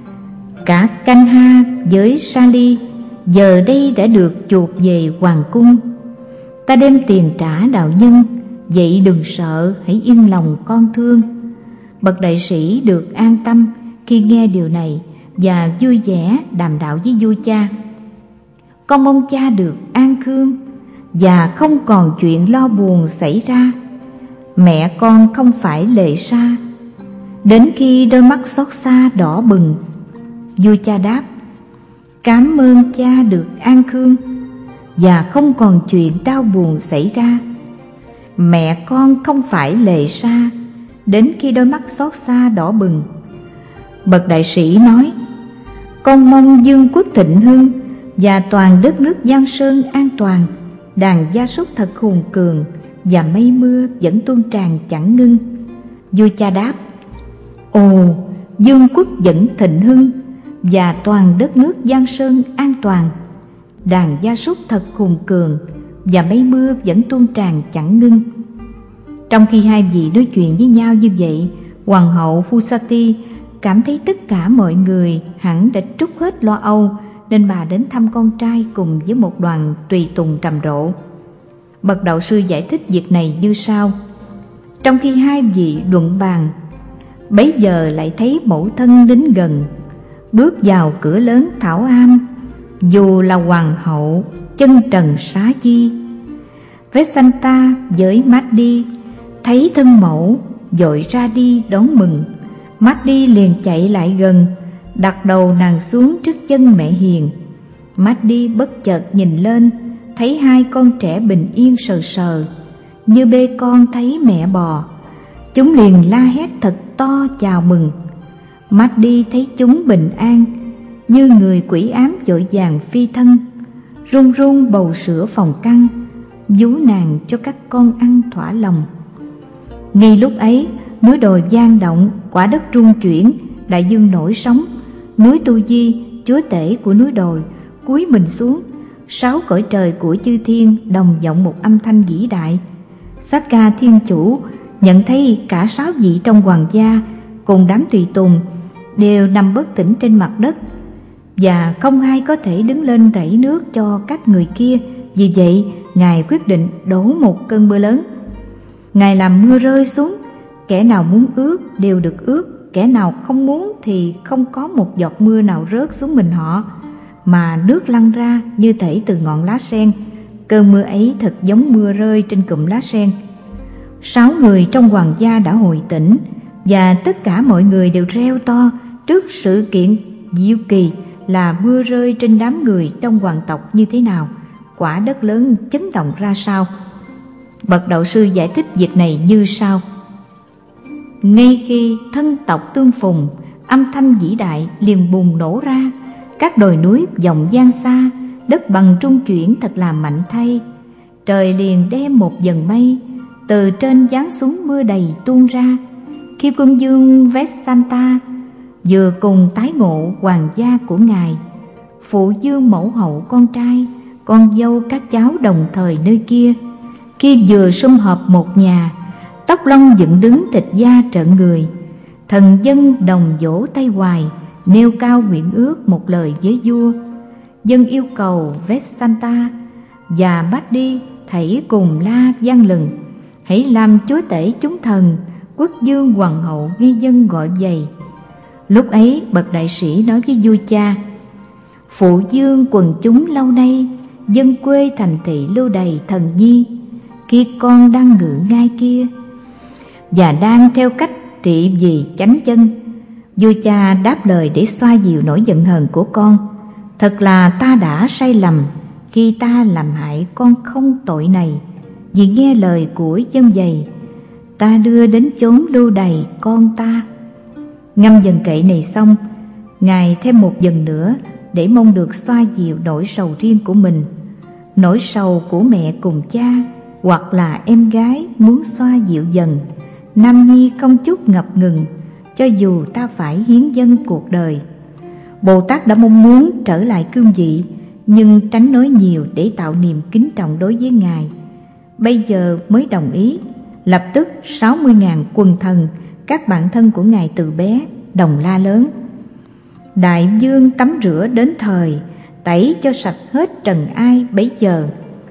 cả Kanha với Sali giờ đây đã được chuộc về hoàng cung. Ta đem tiền trả đạo nhân, vậy đừng sợ, hãy yên lòng con thương. Bậc đại sĩ được an tâm khi nghe điều này và vui vẻ đàm đạo với vua cha. Con mong cha được an khương và không còn chuyện lo buồn xảy ra. Mẹ con không phải lệ sa, đến khi đôi mắt xót xa đỏ bừng. Vua cha đáp: cảm ơn cha được an khương và không còn chuyện đau buồn xảy ra. Mẹ con không phải lệ sa, đến khi đôi mắt xót xa đỏ bừng. Bậc đại sĩ nói: con mong dương quốc thịnh hưng và toàn đất nước Giang Sơn an toàn, đàn gia súc thật hùng cường và mây mưa vẫn tuôn tràn chẳng ngưng. Vua cha đáp: ồ, dương quốc vẫn thịnh hưng và toàn đất nước Giang Sơn an toàn, đàn gia súc thật hùng cường và mây mưa vẫn tuôn tràn chẳng ngưng. Trong khi hai vị nói chuyện với nhau như vậy, hoàng hậu Phusati cảm thấy tất cả mọi người hẳn đã trút hết lo âu, nên bà đến thăm con trai cùng với một đoàn tùy tùng trầm rộ. Bậc đạo sư giải thích việc này như sau: trong khi hai vị luận bàn, bấy giờ lại thấy mẫu thân đến gần, bước vào cửa lớn thảo am, dù là hoàng hậu chân trần xá chi. Vessanta với Mahdi thấy thân mẫu vội ra đi đón mừng. Mahdi liền chạy lại gần, đặt đầu nàng xuống trước chân mẹ hiền. Mahdi bất chợt nhìn lên, thấy hai con trẻ bình yên sờ sờ, như bê con thấy mẹ bò. Chúng liền la hét thật to chào mừng. Mahdi thấy chúng bình an, như người quỷ ám vội vàng phi thân, run run bầu sữa phòng căn, vú nàng cho các con ăn thỏa lòng. Ngay lúc ấy, núi đồi vang động, quả đất rung chuyển, đại dương nổi sóng. Núi Tu Di, chúa tể của núi đồi, cúi mình xuống, 6 cõi trời của chư thiên đồng vọng một âm thanh vĩ đại. Sakka Thiên Chủ nhận thấy cả 6 vị trong hoàng gia cùng đám tùy tùng đều nằm bất tỉnh trên mặt đất, và không ai có thể đứng lên rảy nước cho các người kia. Vì vậy, Ngài quyết định đổ một cơn mưa lớn. Ngài làm mưa rơi xuống, kẻ nào muốn ướt đều được ướt, kẻ nào không muốn thì không có một giọt mưa nào rớt xuống mình họ, mà nước lăn ra như thể từ ngọn lá sen. Cơn mưa ấy thật giống mưa rơi trên cụm lá sen. 6 người trong hoàng gia đã hồi tỉnh, và tất cả mọi người đều reo to trước sự kiện diệu kỳ là mưa rơi trên đám người trong hoàng tộc như thế nào, quả đất lớn chấn động ra sao. Bậc đạo sư giải thích việc này như sau: ngay khi thân tộc tương phùng, âm thanh vĩ đại liền bùng nổ ra, các đồi núi vọng vang xa, đất bằng trung chuyển thật là mạnh thay. Trời liền đem một dần mây từ trên giáng xuống, mưa đầy tuôn ra. Khi quân vương Vessanta vừa cùng tái ngộ hoàng gia của ngài, phụ vương mẫu hậu con trai, con dâu các cháu đồng thời nơi kia, khi vừa sum họp một nhà, tóc lông dựng đứng, thịt da trợn người, thần dân đồng vỗ tay hoài, nêu cao nguyện ước một lời với vua. Dân yêu cầu Vessanta và Badi thảy cùng la vang lừng: hãy làm chúa tể chúng thần, quốc vương hoàng hậu nghe dân gọi vậy. Lúc ấy bậc đại sĩ nói với vua cha: phụ vương quần chúng lâu nay, dân quê thành thị lưu đầy thần nhi, khi con đang ngự ngai kia và đang theo cách trị vì chánh chân. Vua cha đáp lời để xoa dịu nỗi giận hờn của con: thật là ta đã sai lầm khi ta làm hại con không tội này. Vì nghe lời của dân dày, ta đưa đến chốn lưu đày con ta. Ngâm dần kệ này xong, Ngài thêm một dần nữa để mong được xoa dịu nỗi sầu riêng của mình, nỗi sầu của mẹ cùng cha, hoặc là em gái muốn xoa dịu dần. Nam nhi không chút ngập ngừng, cho dù ta phải hiến dâng cuộc đời. Bồ Tát đã mong muốn trở lại cương vị, nhưng tránh nói nhiều để tạo niềm kính trọng đối với Ngài. Bây giờ mới đồng ý. Lập tức 60.000 quần thần, các bạn thân của Ngài từ bé, đồng la lớn: đại vương tắm rửa đến thời, tẩy cho sạch hết trần ai bấy giờ.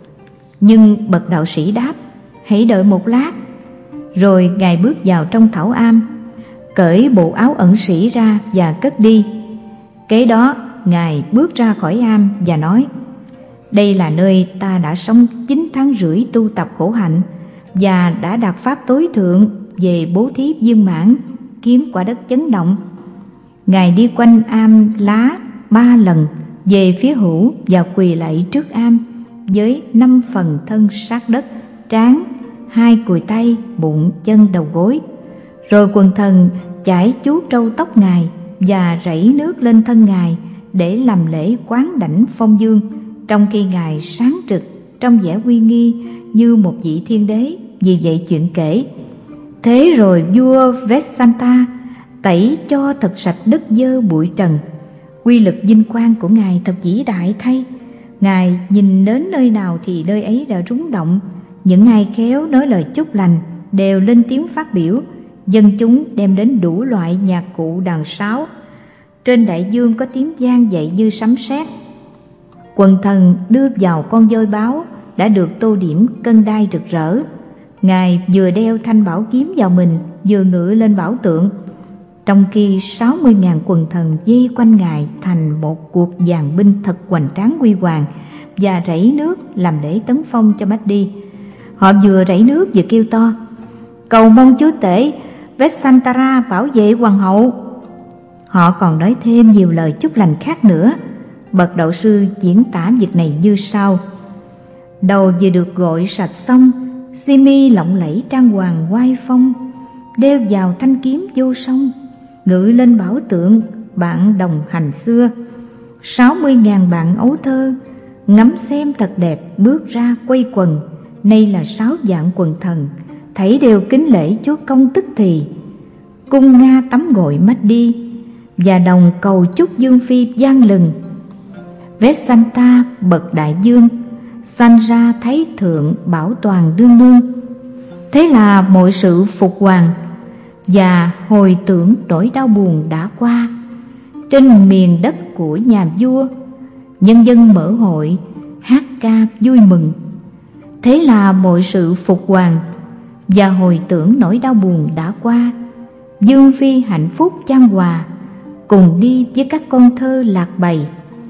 Nhưng bậc đạo sĩ đáp: hãy đợi một lát. Rồi Ngài bước vào trong thảo am, cởi bộ áo ẩn sĩ ra và cất đi. Kế đó Ngài bước ra khỏi am và nói: đây là nơi ta đã sống 9 tháng rưỡi tu tập khổ hạnh, và đã đạt pháp tối thượng về bố thí viên mãn, khiến quả đất chấn động. Ngài đi quanh am lá 3 lần về phía hữu và quỳ lạy trước am với 5 phần thân sát đất, trán, 2 cùi tay, bụng, chân, đầu gối. Rồi quần thần chải chuốt râu tóc Ngài và rảy nước lên thân Ngài để làm lễ quán đảnh phong dương, trong khi Ngài sáng trực trong vẻ uy nghi như một vị thiên đế. Vì vậy chuyện kể: thế rồi vua Vessanta tẩy cho thật sạch đất dơ bụi trần. Quy lực vinh quang của Ngài thật vĩ đại thay. Ngài nhìn đến nơi nào thì nơi ấy đã rúng động. Những ai khéo nói lời chúc lành đều lên tiếng phát biểu. Dân chúng đem đến đủ loại nhạc cụ đàn sáo. Trên đại dương có tiếng vang dậy như sấm sét. Quần thần đưa vào con voi báo đã được tô điểm cân đai rực rỡ. Ngài vừa đeo thanh bảo kiếm vào mình, vừa ngự lên bảo tượng, trong khi 60.000 quần thần vây quanh Ngài thành một cuộc dàn binh thật hoành tráng huy hoàng, và rảy nước làm lễ tấn phong cho Badi. Họ vừa rảy nước vừa kêu to: cầu mong chúa tể Vessantara bảo vệ hoàng hậu. Họ còn nói thêm nhiều lời chúc lành khác nữa. Bậc đạo sư diễn tả việc này như sau: đầu vừa được gội sạch xong, Simi lộng lẫy trang hoàng oai phong, đeo vào thanh kiếm vô song, ngự lên bảo tượng bạn đồng hành xưa. 60.000 bạn ấu thơ ngắm xem thật đẹp bước ra quây quần. Nay là 6 vạn quần thần, thảy đều kính lễ chúa công tức thì. Cung nga tắm gội mất đi, và đồng cầu chúc dương phi vang lừng. Vesanta bậc đại vương sanh ra thấy thượng bảo toàn đương đương. Thế là mọi sự phục hoàng và hồi tưởng nỗi đau buồn đã qua. Trên miền đất của nhà vua, nhân dân mở hội hát ca vui mừng. Thế là mọi sự phục hoàng và hồi tưởng nỗi đau buồn đã qua. Dương phi hạnh phúc chan hòa, cùng đi với các con thơ lạc bày.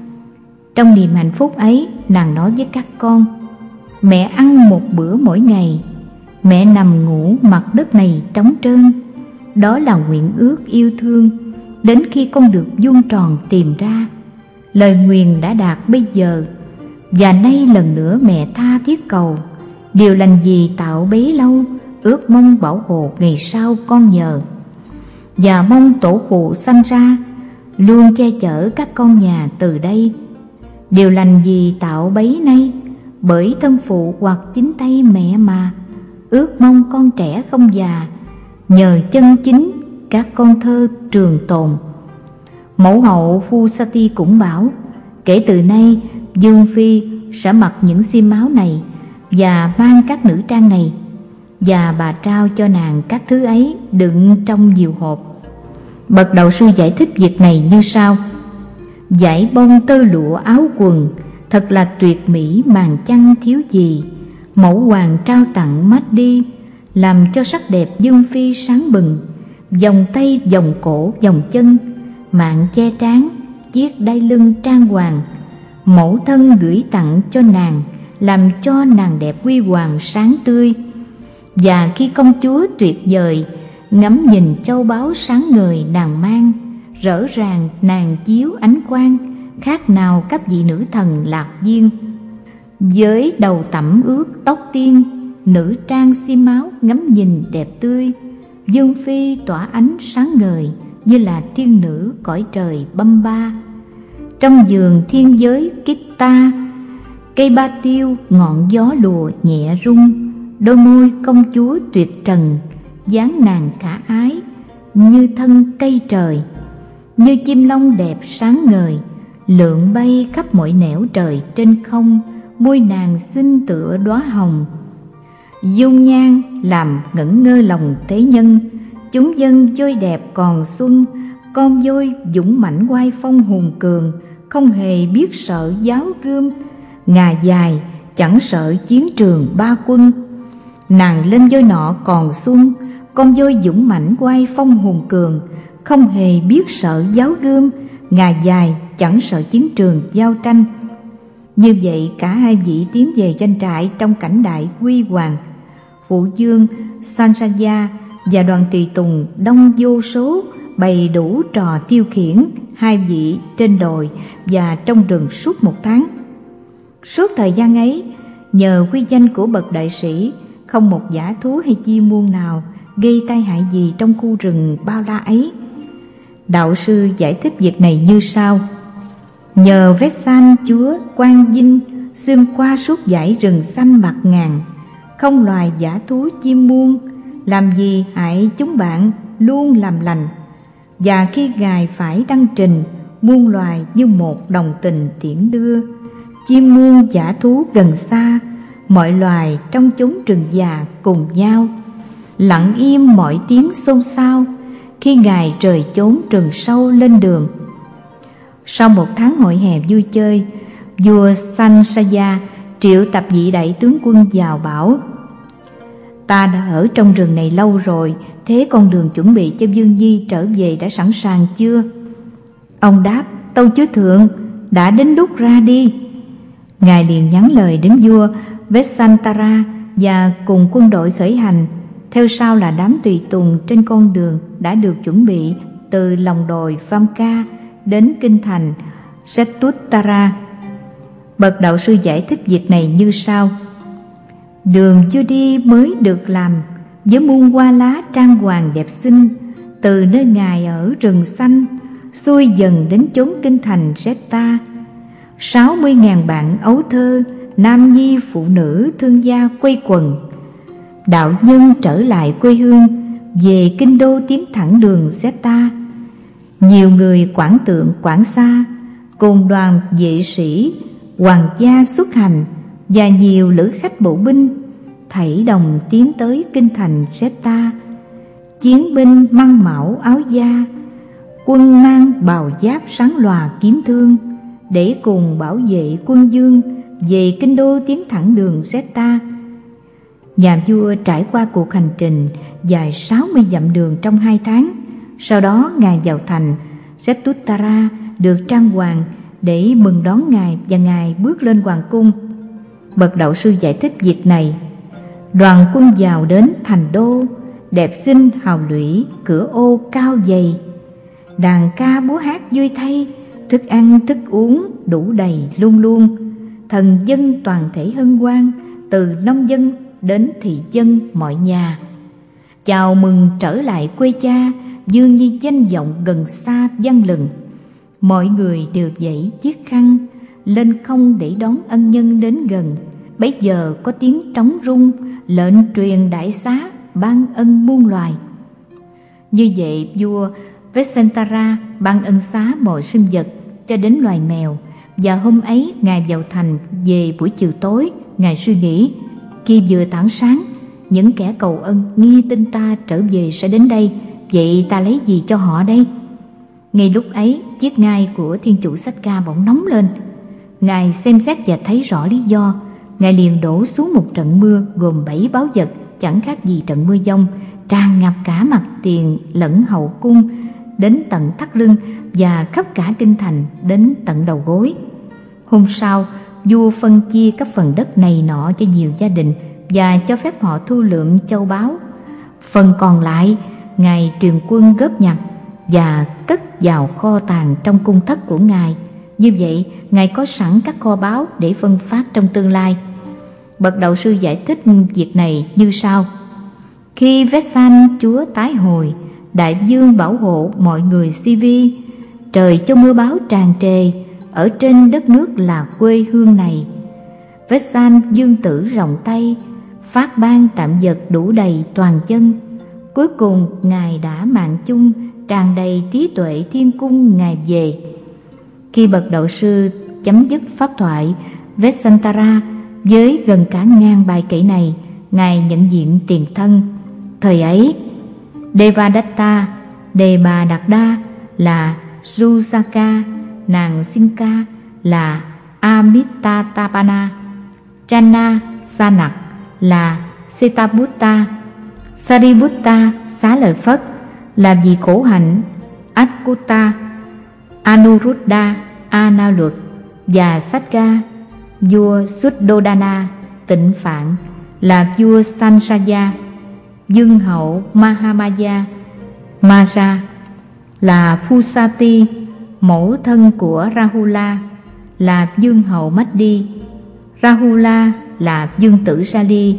Trong niềm hạnh phúc ấy, nàng nói với các con: mẹ ăn một bữa mỗi ngày, mẹ nằm ngủ mặt đất này trống trơn. Đó là nguyện ước yêu thương đến khi con được vuông tròn tìm ra. Lời nguyền đã đạt bây giờ, và nay lần nữa mẹ tha thiết cầu: điều lành gì tạo bấy lâu, ước mong bảo hộ ngày sau con nhờ. Và mong tổ phụ sanh ra luôn che chở các con nhà từ đây. Điều lành gì tạo bấy nay, bởi thân phụ hoặc chính tay mẹ mà. Ước mong con trẻ không già, nhờ chân chính các con thơ trường tồn. Mẫu hậu Phusati cũng bảo: kể từ nay Dương phi sẽ mặc những xiêm áo này và mang các nữ trang này. Và bà trao cho nàng các thứ ấy đựng trong nhiều hộp. Bậc đạo sư giải thích việc này như sau: dải bông tơ lụa áo quần thật là tuyệt mỹ, màn chăn thiếu gì. Mẫu hoàng trao tặng mát đi, làm cho sắc đẹp Dương phi sáng bừng. Vòng tay, vòng cổ, vòng chân, mạng che trán, chiếc đai lưng trang hoàng. Mẫu thân gửi tặng cho nàng, làm cho nàng đẹp huy hoàng sáng tươi. Và khi công chúa tuyệt vời ngắm nhìn châu báu sáng ngời nàng mang, rõ ràng nàng chiếu ánh quang, khác nào các vị nữ thần lạc viên. Với đầu tẩm ướt tóc tiên, nữ trang xiêm áo ngắm nhìn đẹp tươi. Dương phi tỏa ánh sáng ngời như là thiên nữ cõi trời băm ba. Trong vườn thiên giới Kitta, cây ba tiêu ngọn gió lùa nhẹ rung. Đôi môi công chúa tuyệt trần, dáng nàng khả ái như thân cây trời. Như chim lông đẹp sáng ngời, lượn bay khắp mọi nẻo trời trên không. Môi nàng xinh tựa đóa hồng, dung nhan làm ngẩn ngơ lòng thế nhân. Chúng dân chơi đẹp còn xuân, con voi dũng mãnh oai phong hùng cường, không hề biết sợ giáo gươm. Ngà dài chẳng sợ chiến trường ba quân. Nàng lên voi nọ còn xuân, con voi dũng mãnh oai phong hùng cường, không hề biết sợ giáo gươm. Ngà dài chẳng sợ chiến trường giao tranh. Như vậy cả hai vị tiến về doanh trại trong cảnh đại huy hoàng. Phụ vương Sansaya và đoàn tùy tùng đông vô số, bày đủ trò tiêu khiển hai vị trên đồi và trong rừng suốt 1 tháng. Suốt thời gian ấy, nhờ huy danh của bậc đại sĩ, không một dã thú hay chim muông nào gây tai hại gì trong khu rừng bao la ấy. Đạo sư giải thích việc này như sau: nhờ Vessant chúa Quang Vinh xuyên qua suốt dãy rừng xanh bạt ngàn, không loài dã thú chim muông làm gì hại chúng bạn, luôn làm lành. Và khi Ngài phải đăng trình, muôn loài như một đồng tình tiễn đưa. Chim muông dã thú gần xa, mọi loài trong chốn rừng già cùng nhau. Lặng im mọi tiếng xôn xao, khi Ngài rời chốn rừng sâu lên đường. Sau 1 tháng hội hè vui chơi, vua Sansaya triệu tập vị đại tướng quân vào bảo: ta đã ở trong rừng này lâu rồi, thế con đường chuẩn bị cho Dương Di trở về đã sẵn sàng chưa? Ông đáp: tâu chúa thượng, đã đến lúc ra đi. Ngài liền nhắn lời đến vua Vesantara và cùng quân đội khởi hành. Theo sau là đám tùy tùng trên con đường đã được chuẩn bị từ lòng đồi Famka đến kinh thành Setuttara. Bậc đạo sư giải thích việc này như sau: đường chưa đi mới được làm, với muôn hoa lá trang hoàng đẹp xinh. Từ nơi Ngài ở rừng xanh, xuôi dần đến chốn kinh thành Seta. 60.000 bạn ấu thơ, nam nhi phụ nữ thương gia quây quần. Đạo nhân trở lại quê hương, về kinh đô tiến thẳng đường Seta. Nhiều người quảng tượng quảng xa, cùng đoàn vệ sĩ, hoàng gia xuất hành và nhiều lữ khách bộ binh, thảy đồng tiến tới kinh thành Seta. Chiến binh mang mão áo da, quân mang bào giáp sáng lòa kiếm thương, để cùng bảo vệ quân Dương về kinh đô tiến thẳng đường Seta. Nhà vua trải qua cuộc hành trình dài 60 dặm đường trong 2 tháng. Sau đó ngài vào thành Setuttara được trang hoàng để mừng đón ngài, và ngài bước lên hoàng cung. Bậc đạo sư giải thích việc này. Đoàn quân vào đến thành đô, đẹp xinh hào lũy, cửa ô cao dày, đàn ca múa hát vui thay, thức ăn thức uống đủ đầy luôn luôn. Thần dân toàn thể hân hoan, từ nông dân đến thị dân mọi nhà. Chào mừng trở lại quê cha, dương nhi danh vọng gần xa vang lừng. Mọi người đều vẫy chiếc khăn lên không để đón ân nhân đến gần. Bấy giờ có tiếng trống rung, lệnh truyền đại xá, ban ân muôn loài. Như vậy vua Vesantara ban ân xá mọi sinh vật cho đến loài mèo. Và hôm ấy ngài vào thành về buổi chiều tối. Ngài suy nghĩ, khi vừa tảng sáng, những kẻ cầu ân nghi tin ta trở về sẽ đến đây, vậy ta lấy gì cho họ đây? Ngay lúc ấy, chiếc ngai của thiên chủ Sakka bỗng nóng lên. Ngài xem xét và thấy rõ lý do. Ngài liền đổ xuống một trận mưa gồm 7 báu vật, chẳng khác gì trận mưa giông, tràn ngập cả mặt tiền lẫn hậu cung đến tận thắt lưng, và khắp cả kinh thành đến tận đầu gối. Hôm sau, vua phân chia các phần đất này nọ cho nhiều gia đình và cho phép họ thu lượm châu báu. Phần còn lại, ngài truyền quân góp nhặt và cất vào kho tàng trong cung thất của ngài. Như vậy, ngài có sẵn các kho báu để phân phát trong tương lai. Bậc đạo sư giải thích việc này như sau. Khi Vesan chúa tái hồi, đại vương bảo hộ mọi người Si-vi, trời cho mưa báu tràn trề ở trên đất nước là quê hương này. Vesan vương tử rộng tay, phát ban tạm vật đủ đầy toàn chân. Cuối cùng ngài đã mạng chung, tràn đầy trí tuệ thiên cung ngài về. Khi bậc đạo sư chấm dứt pháp thoại Vesantara với gần cả ngàn bài kệ này, ngài nhận diện tiền thân. Thời ấy, Devadatta, Đề Bà Đạt Đa là Jusaka, nàng Sinka là Amitatapana, Channa Sanak là Setabutta, Sariputta Xá Lợi Phất là vị khổ hạnh, Akkutta, Anuruddha A Na Luật và Sakka, vua Suddhodana Tịnh Phạn là vua Sansaya, vương hậu Mahamaya, Maja là Phusati, mẫu thân của Rahula là vương hậu Maddi, Rahula là vương tử Sali,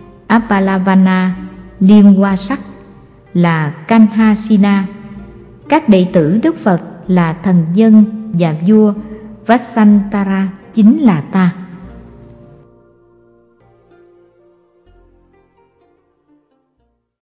Appalavana Liên Hoa Sắc là Kanhasina. Các đệ tử Đức Phật là thần dân và vua Vasantara chính là ta.